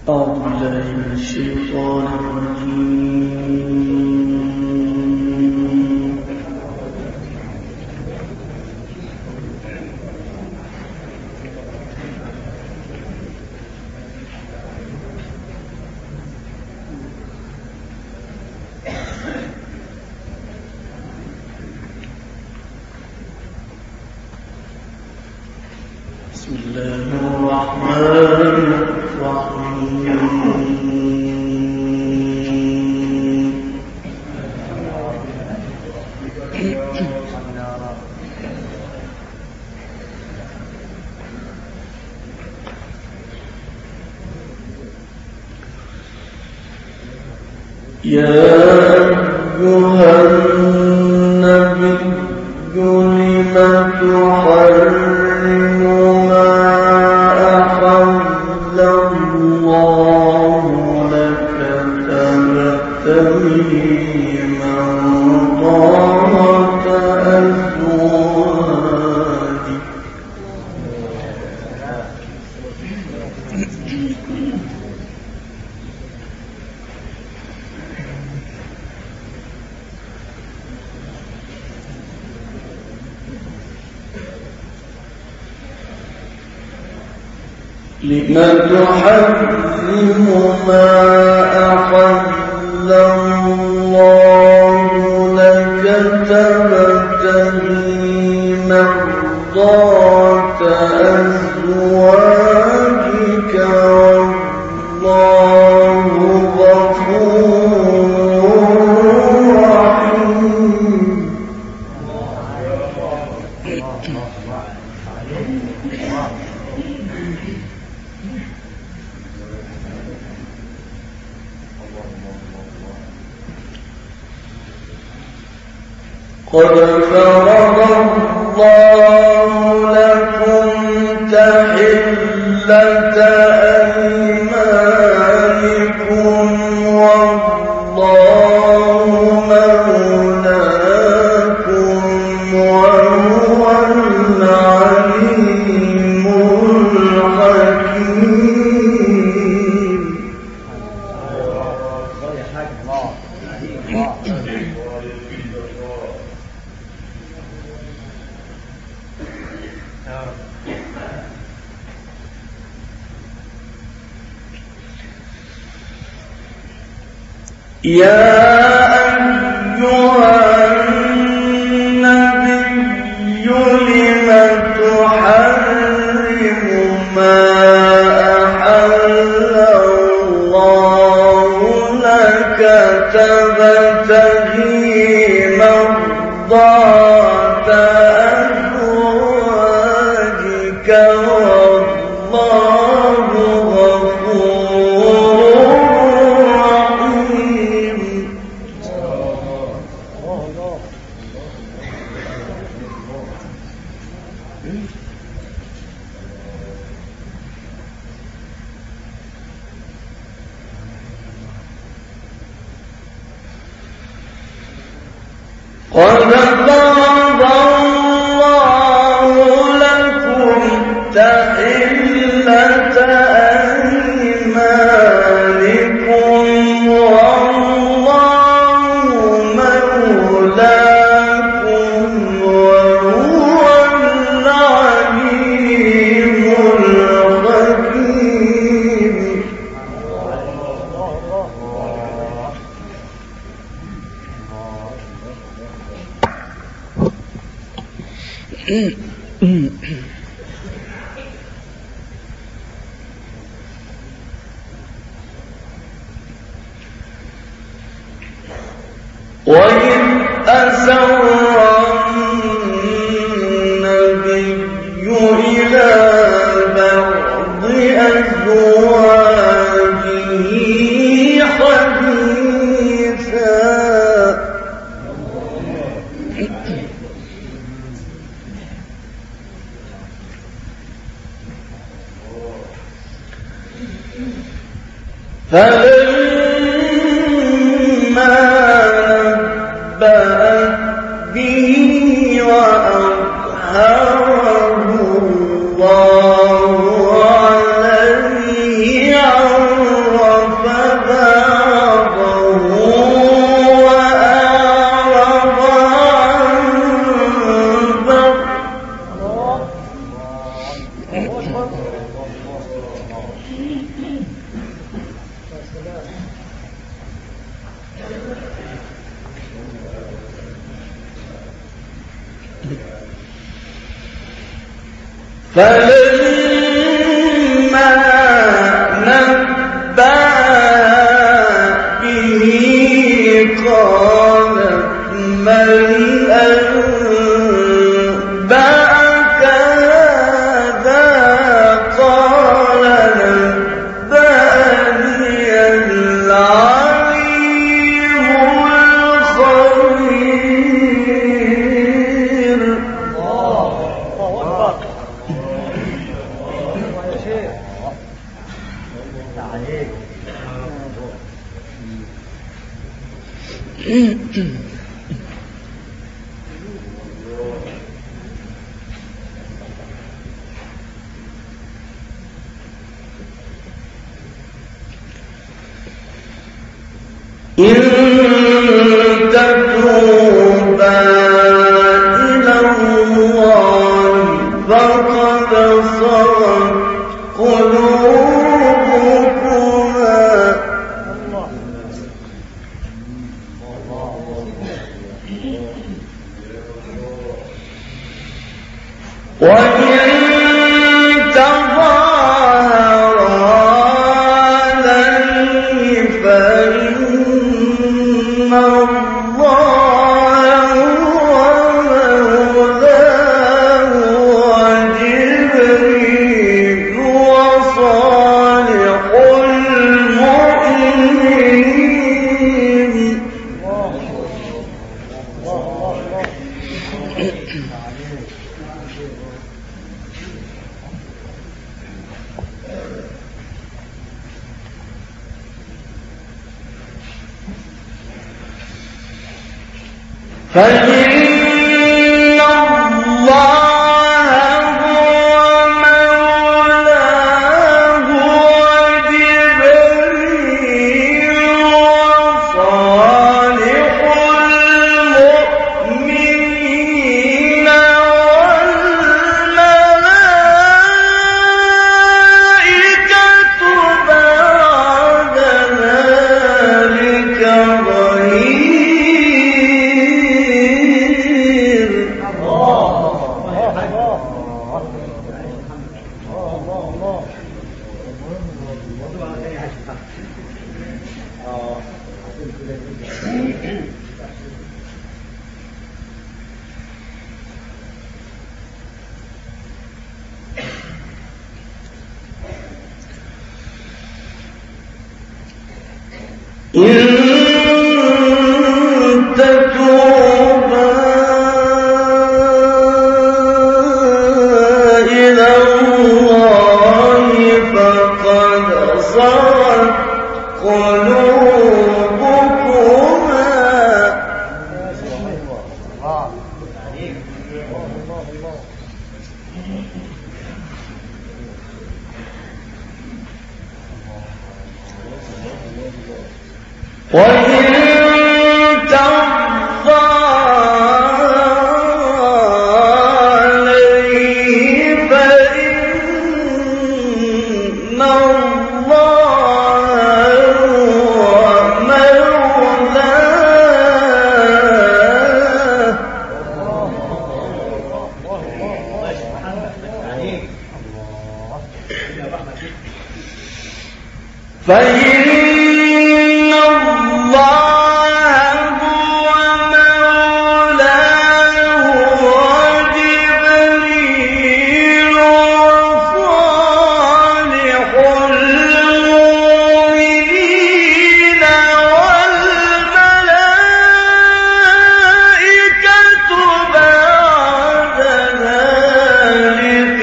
أعوذ بالله من الشيطان الرجيم. بسم الله الرحمن الرحيم. يا أيها النبي لم تحرم ما أحل الله لك تبتغي مرضات أزواجك لم تحرم ما أحل الله لك تبتغي مرضات أزواجك والله غفور رحيم. قد فرض الله لكم تحلة أيمانكم والله مولاكم وهو العليم الحكيم. يا أيها النبي لم تحرم ما أحل الله لك تبتغي مرضات أزواجك والله غفور رحيم. قد فرض الله لكم تحلة أيمانكم والله مولاكم وهو العليم الحكيم. وإذ أسر النبي إلى بعض أزواجه حديثا فلما نبأت به وأظهره الله عليه عرض فلما نبأ به قالت من أنبأك هذا قال نبأني العليم الخبير. إن تتوبا إلى الله فقد صغت قلوبكما وإن تظاهرا عليه فإن الله هو مولاه وجبريل وصالح المؤمنين. فإن الله هو مولاه وجبريل وصالح المؤمنين والملائكة بعد ذلك ظهير. إن تتوبا إلى الله فقد صغت قلوبكما وإن عليه فإن الله هو مولاه فإن الله هو مولاه وجبريل وصالح المؤمنين والملائكة بعد ذلك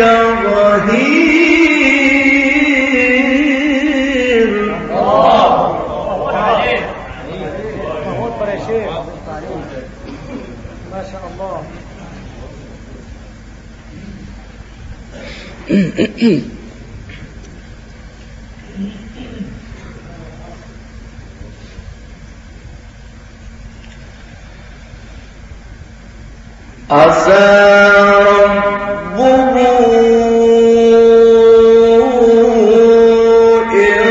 ظهير. ما شاء الله. عسى ربه إن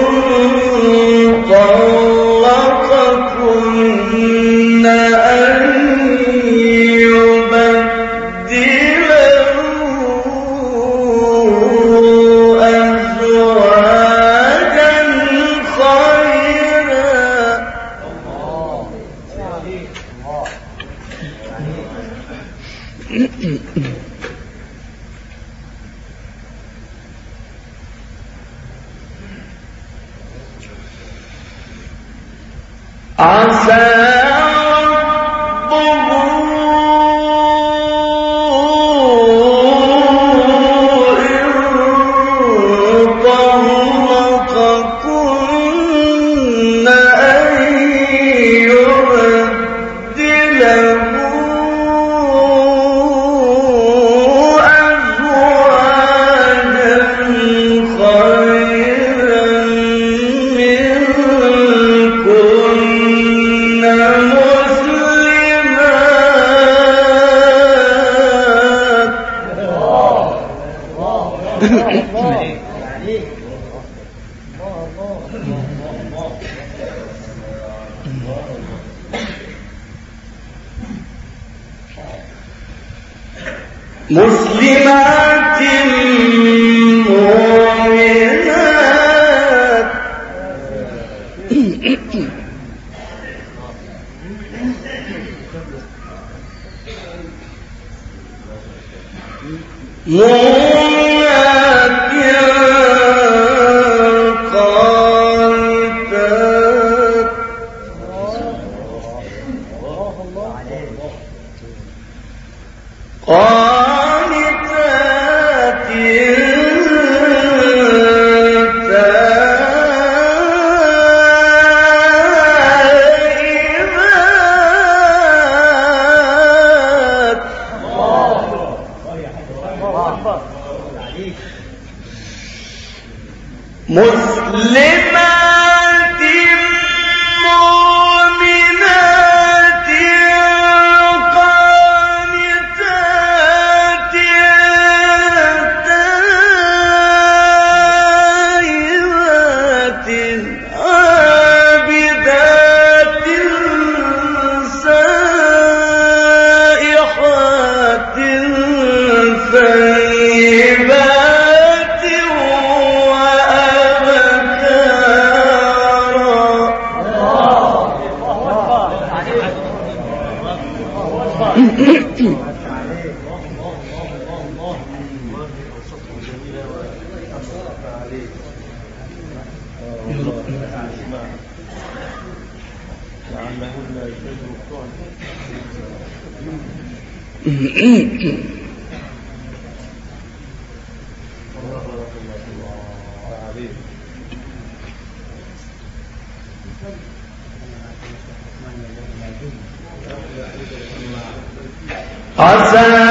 طلقكن أن يبدله عسى مسلمات مؤمنات مسلمات مؤمنات قانتات تائبات عابدات سائحات ثيبات عسى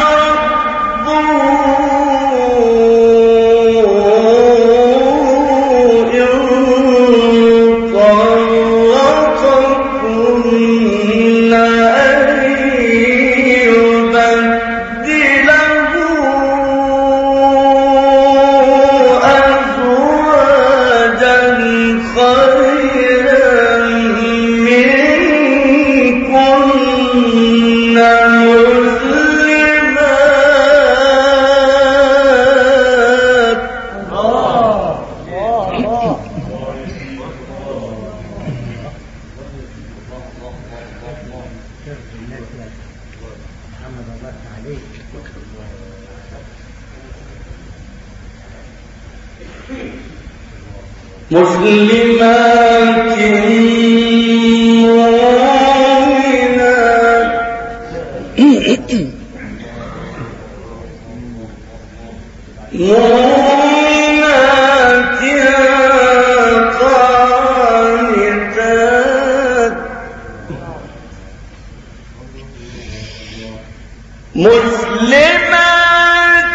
مسلمات مؤمنات قانتات مسلمات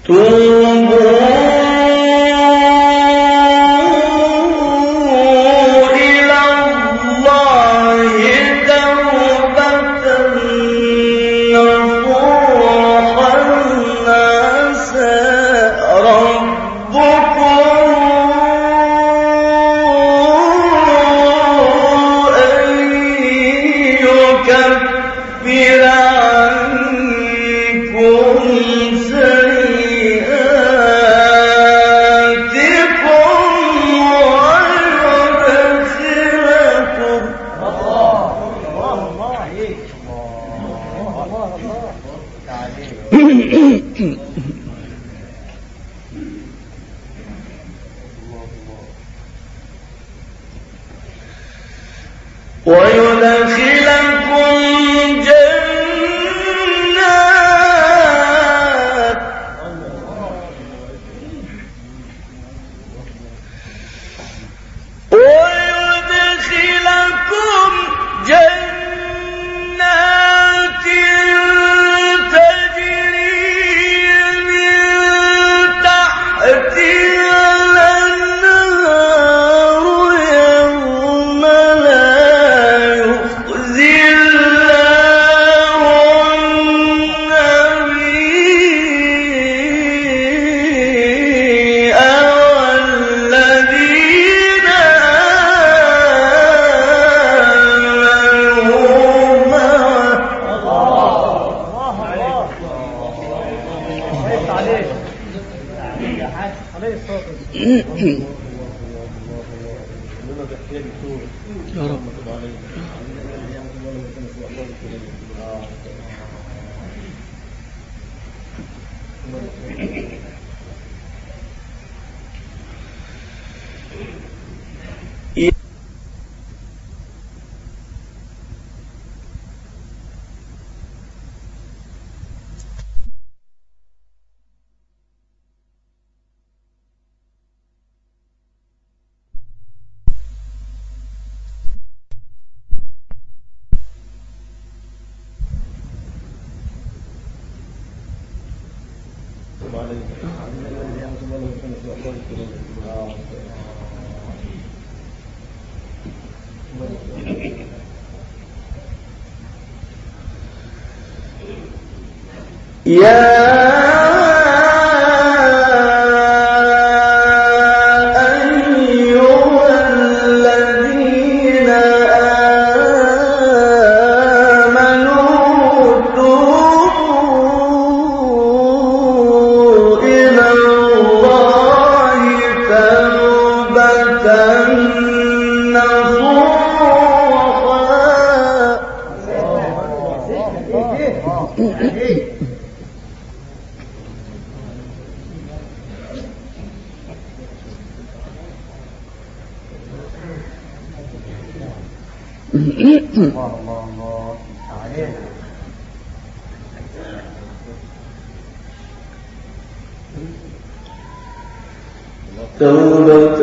توبة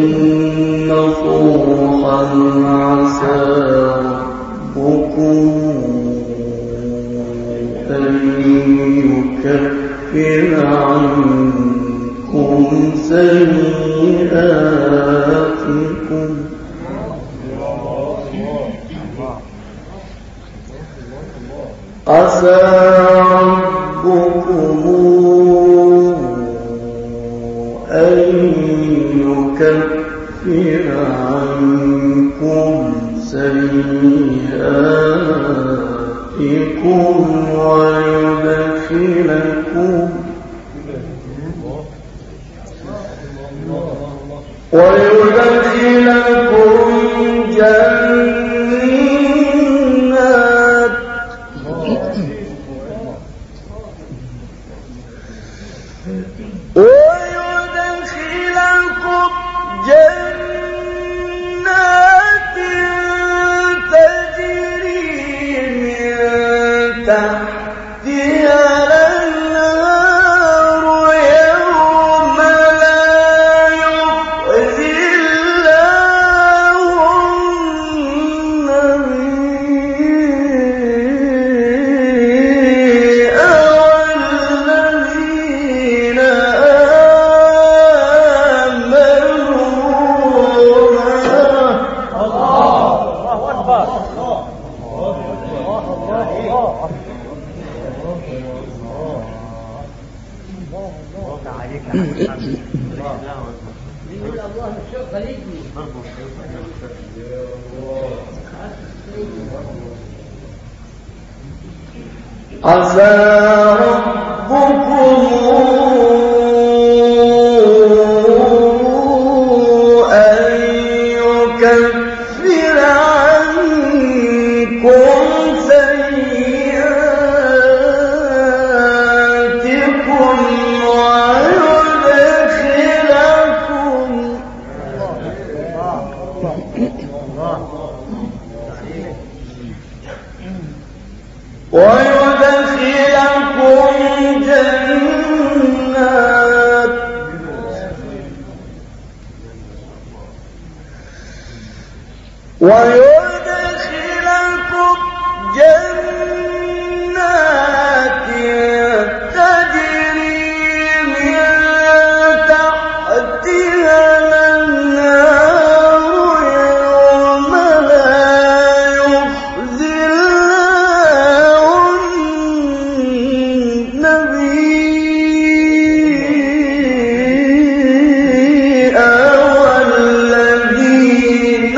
نصوحا عسى ربكم أن يكفر عنكم سيئاتكم عسى ربكم أن يكفر عنكم سيئاتكم ويدخلكم جنات تجري من تحتها الأنهار يوم لا يخزي الله عسى ربكم أن يكفر عنكم سيئاتكم ويدخلكم جنات تجري من تحتها الأنهار يوم لا يخزي الله النبي والذين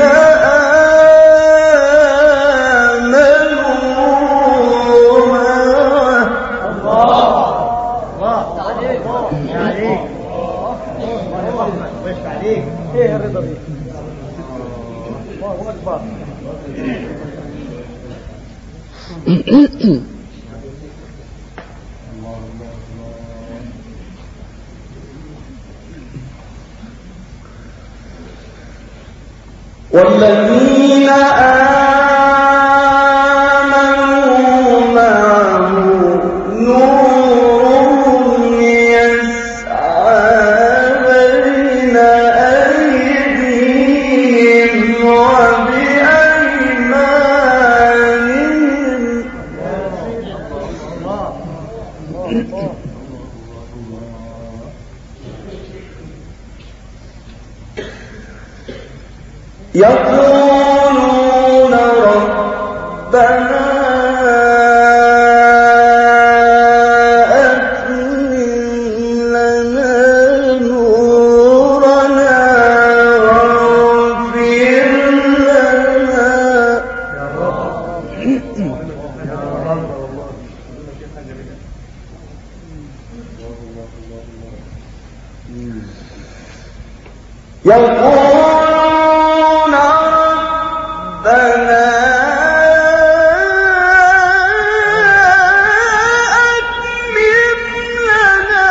ايه الرضا دي؟ الله اكبر. والذين آمنوا معه نورهم يسعى بين أيديهم وبأيمانهم يقولون ربنا أتمم لنا نورنا واغفر لنا يقولون ربنا أتمم لنا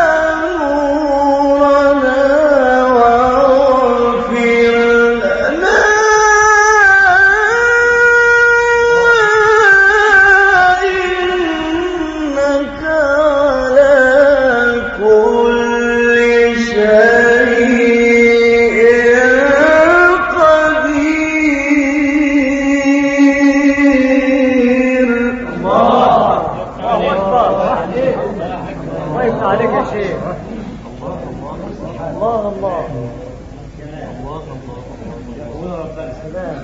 نورنا واغفر لنا إنك على كل شيء قدير. الله يفتح عليك يا شيخ. الله الله يقول ربنا سلام.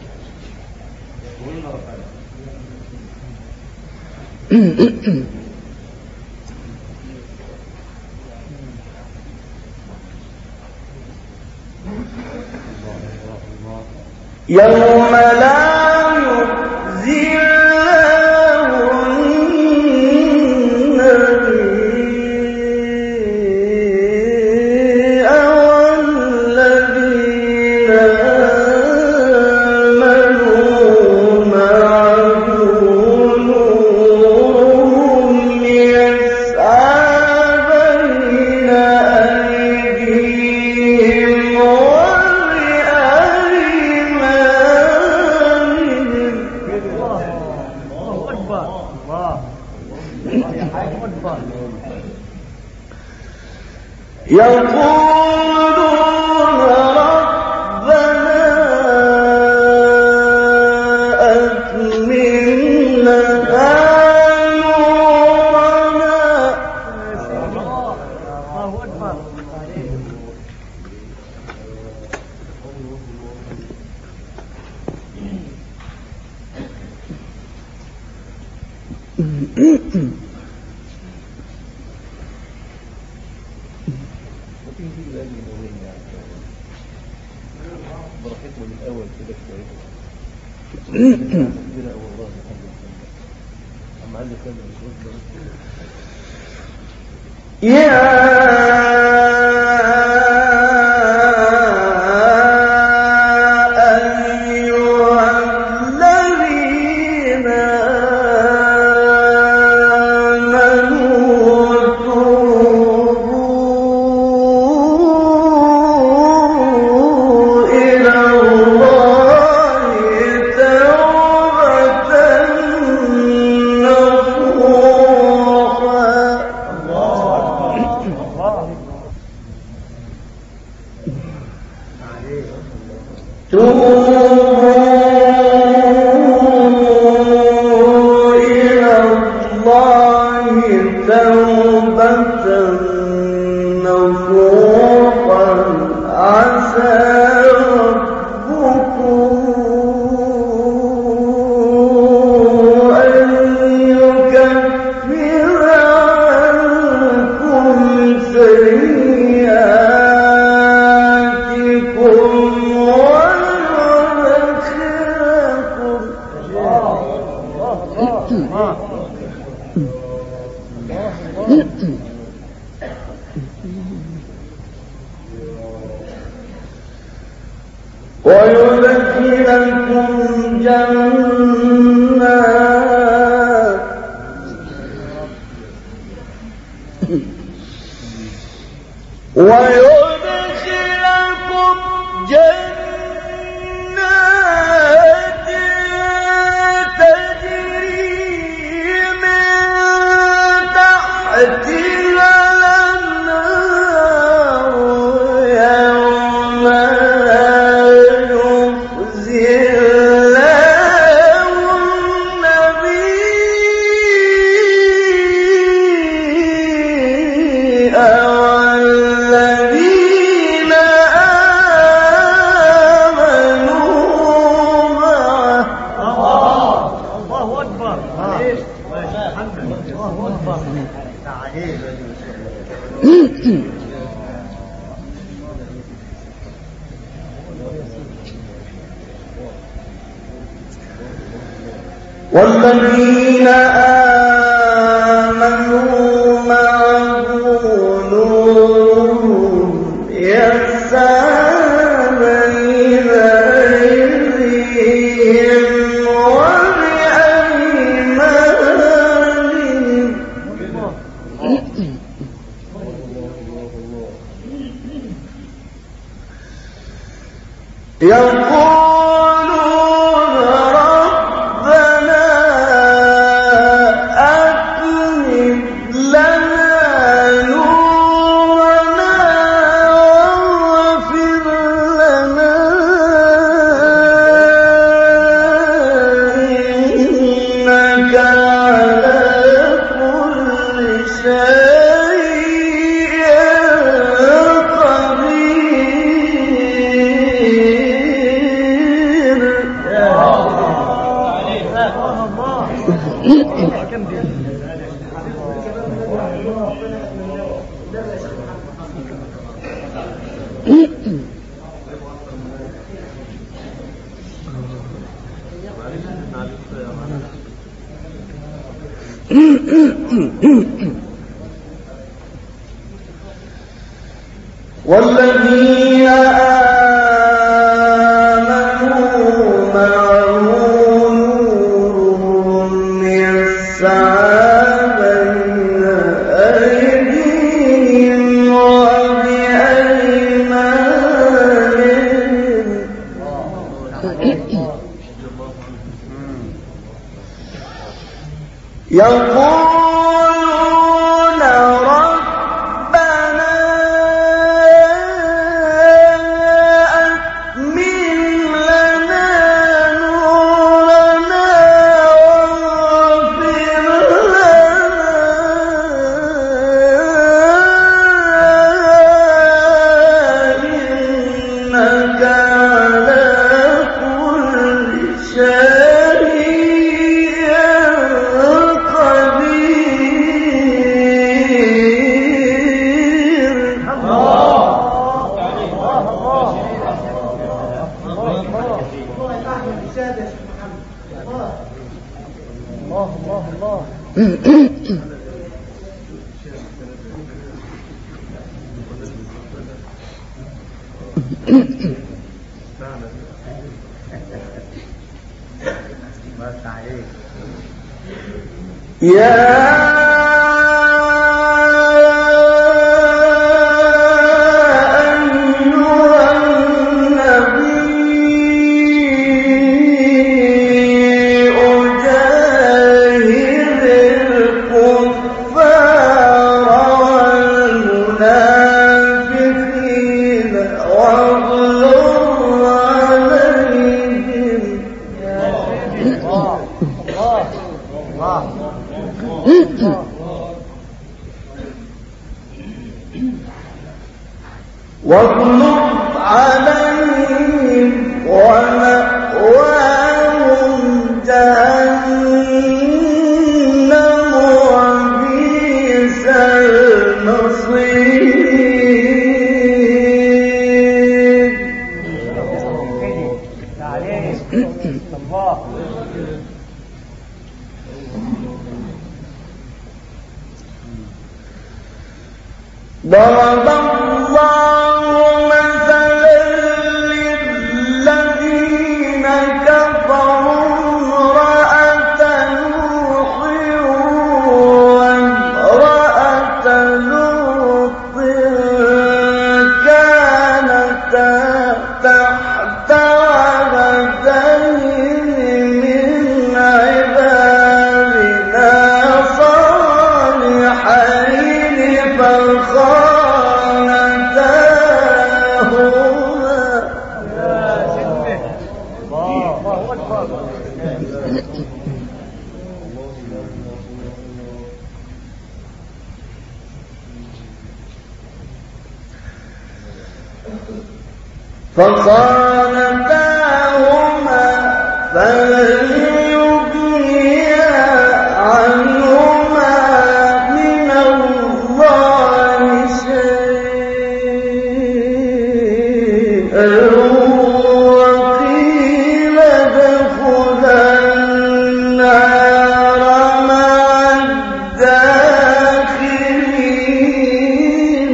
يقول ربنا يوم لا يخزي الله النبي والذين آمنوا معه نورهم يسعى بين أيديهم يقولون ربنا أتمم لنا نورنا. الله أكبر. من الأول كده شوية كبيرة أول راس أما عندي كده ويدخلكم جنات تجري من تحتها الأنهار يوم يخزي الله النبي والذين آمنوا معه. الله أكبر. الله أكبر. والذين آمنوا معه نورهم يسعى بين أيديهم وبأيمانهم يقولون ربنا أتمم لنا نورنا واغفر لنا إنك على كل شيء قدير. والذين آمنوا معه نورهم يسعى بين أيديهم وبأيمانهم يقولون ربنا أتمم لنا نورنا واغفر لنا إنك على كل شيء قدير. الله الله الله. يا واغلظ عليهم ومأواهم جهنم وبئس المصير. ضرب الله مثلا للذين كفروا امرأة نوح وامرأة لوط كانتا تحت عبدين من عبادنا صالحين فخانتاهما فلم يغنيا عنهما من الله شيئا وقيل ادخلا النار مع الداخلين.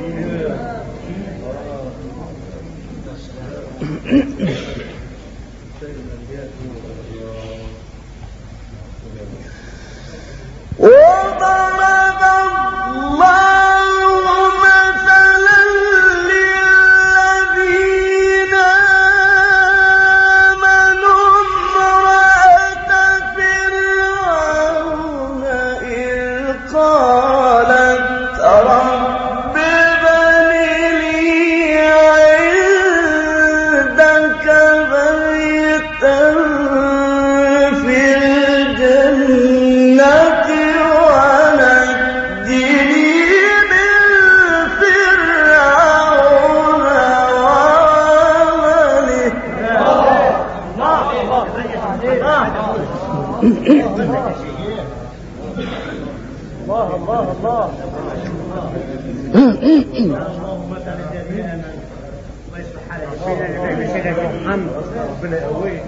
وضرب الله مثلا للذين آمنوا امرأة فرعون إذ قالت رب ابن لي عندك بيتا في الجنة ونجني من فرعون وعمله. الله الله الله. اللهم مثلا جميعا الله يصلح حالك محمد ربنا يقويك.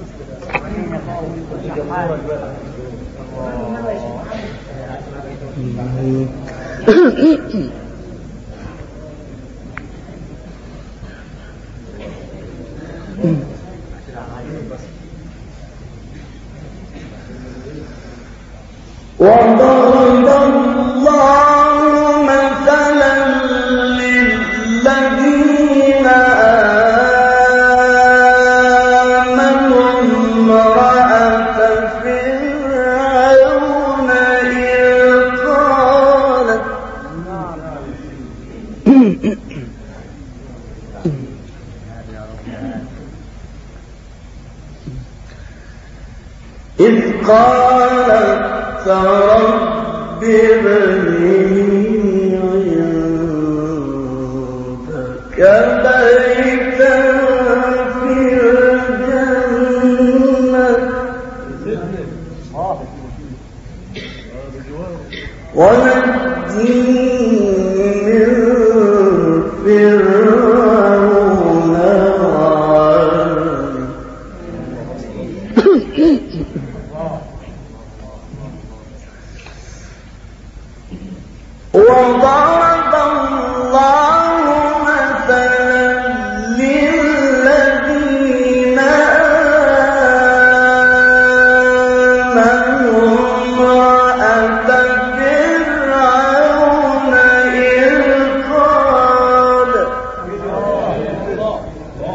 وضرب الله مثلا للذين آمنوا امرأة فرعون إذ قالت رب ابن لي عندك بيتا في الجنة ونجني من فرعون وعمله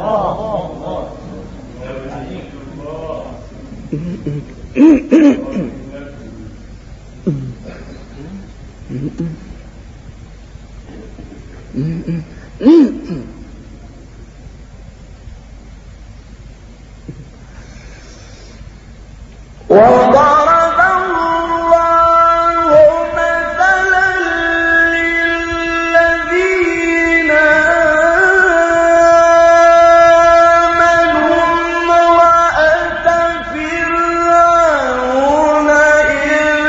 وضرب الله مثلا للذين آمنوا امرأة فرعون إذ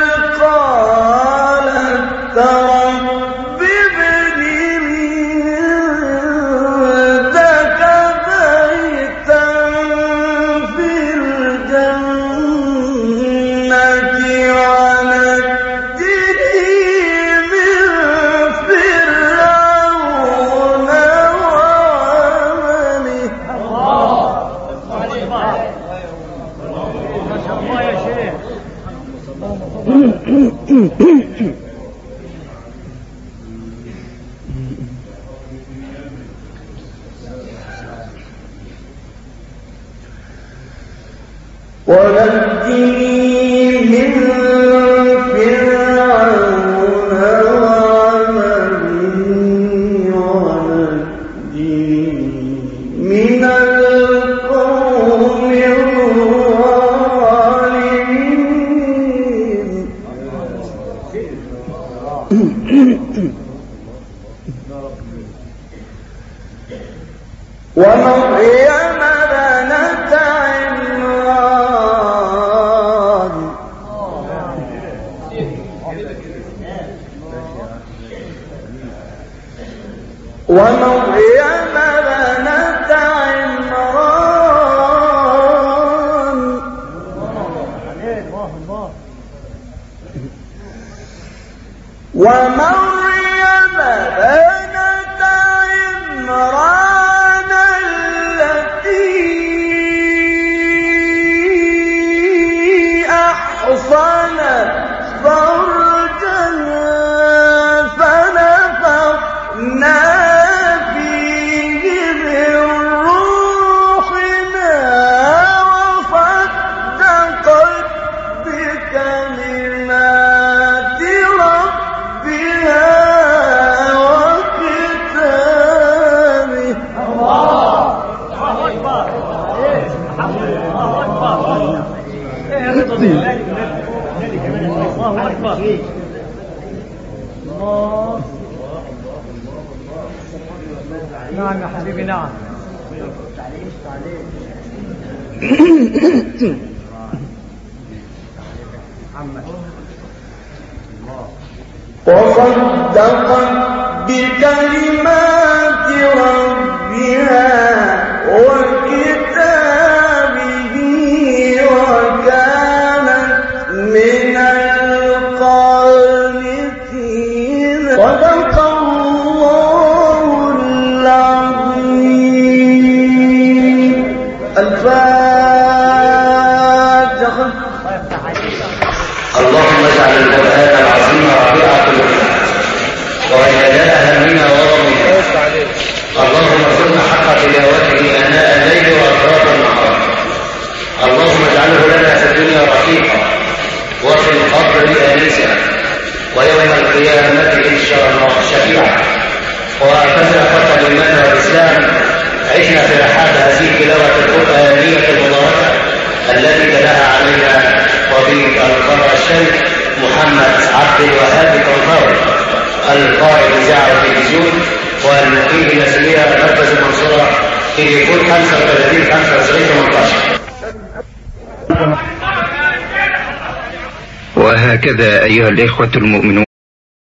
قالت رب ابن لي عندك بيتا في ونجني من فرعون وعمله ونجني من القوم الظالمين ومريم بنت عمران ومريم بنت عمران التي أحصنت فرجها فنفخنا فيه من روحنا وصدقت بكلمات ربها وكتابه. الله أكبر. الله أكبر. نعم يا حبيبي نعم. وصدقت بكلمات ربها وكتابه وكانت من القانتين. صدق الله العظيم. الفاتحة. اللهم اجعل القرآن العظيم ربيع قلوبنا وجلاء همنا وغمنا. اللهم ارزقنا حق تلاوته آناء الليل وأطراف النهار. اللهم اجعله لنا في الدنيا رفيقا وفي القبر آنسا ويوم القيامة إن شاء الله شفيعا. وأعتذر أخوة الإيمان والإسلام، عشنا في رحاب هذه التلاوة القرآنية المباركة التي تلاها علينا طبيب القرى الشيخ محمد عبد الوهاب الطنطاوي القائد إذاعة التلفزيون والمقيم بمسؤولية مركز المنصورة تليفون 35 95 18. وهكذا أيها الإخوة المؤمنون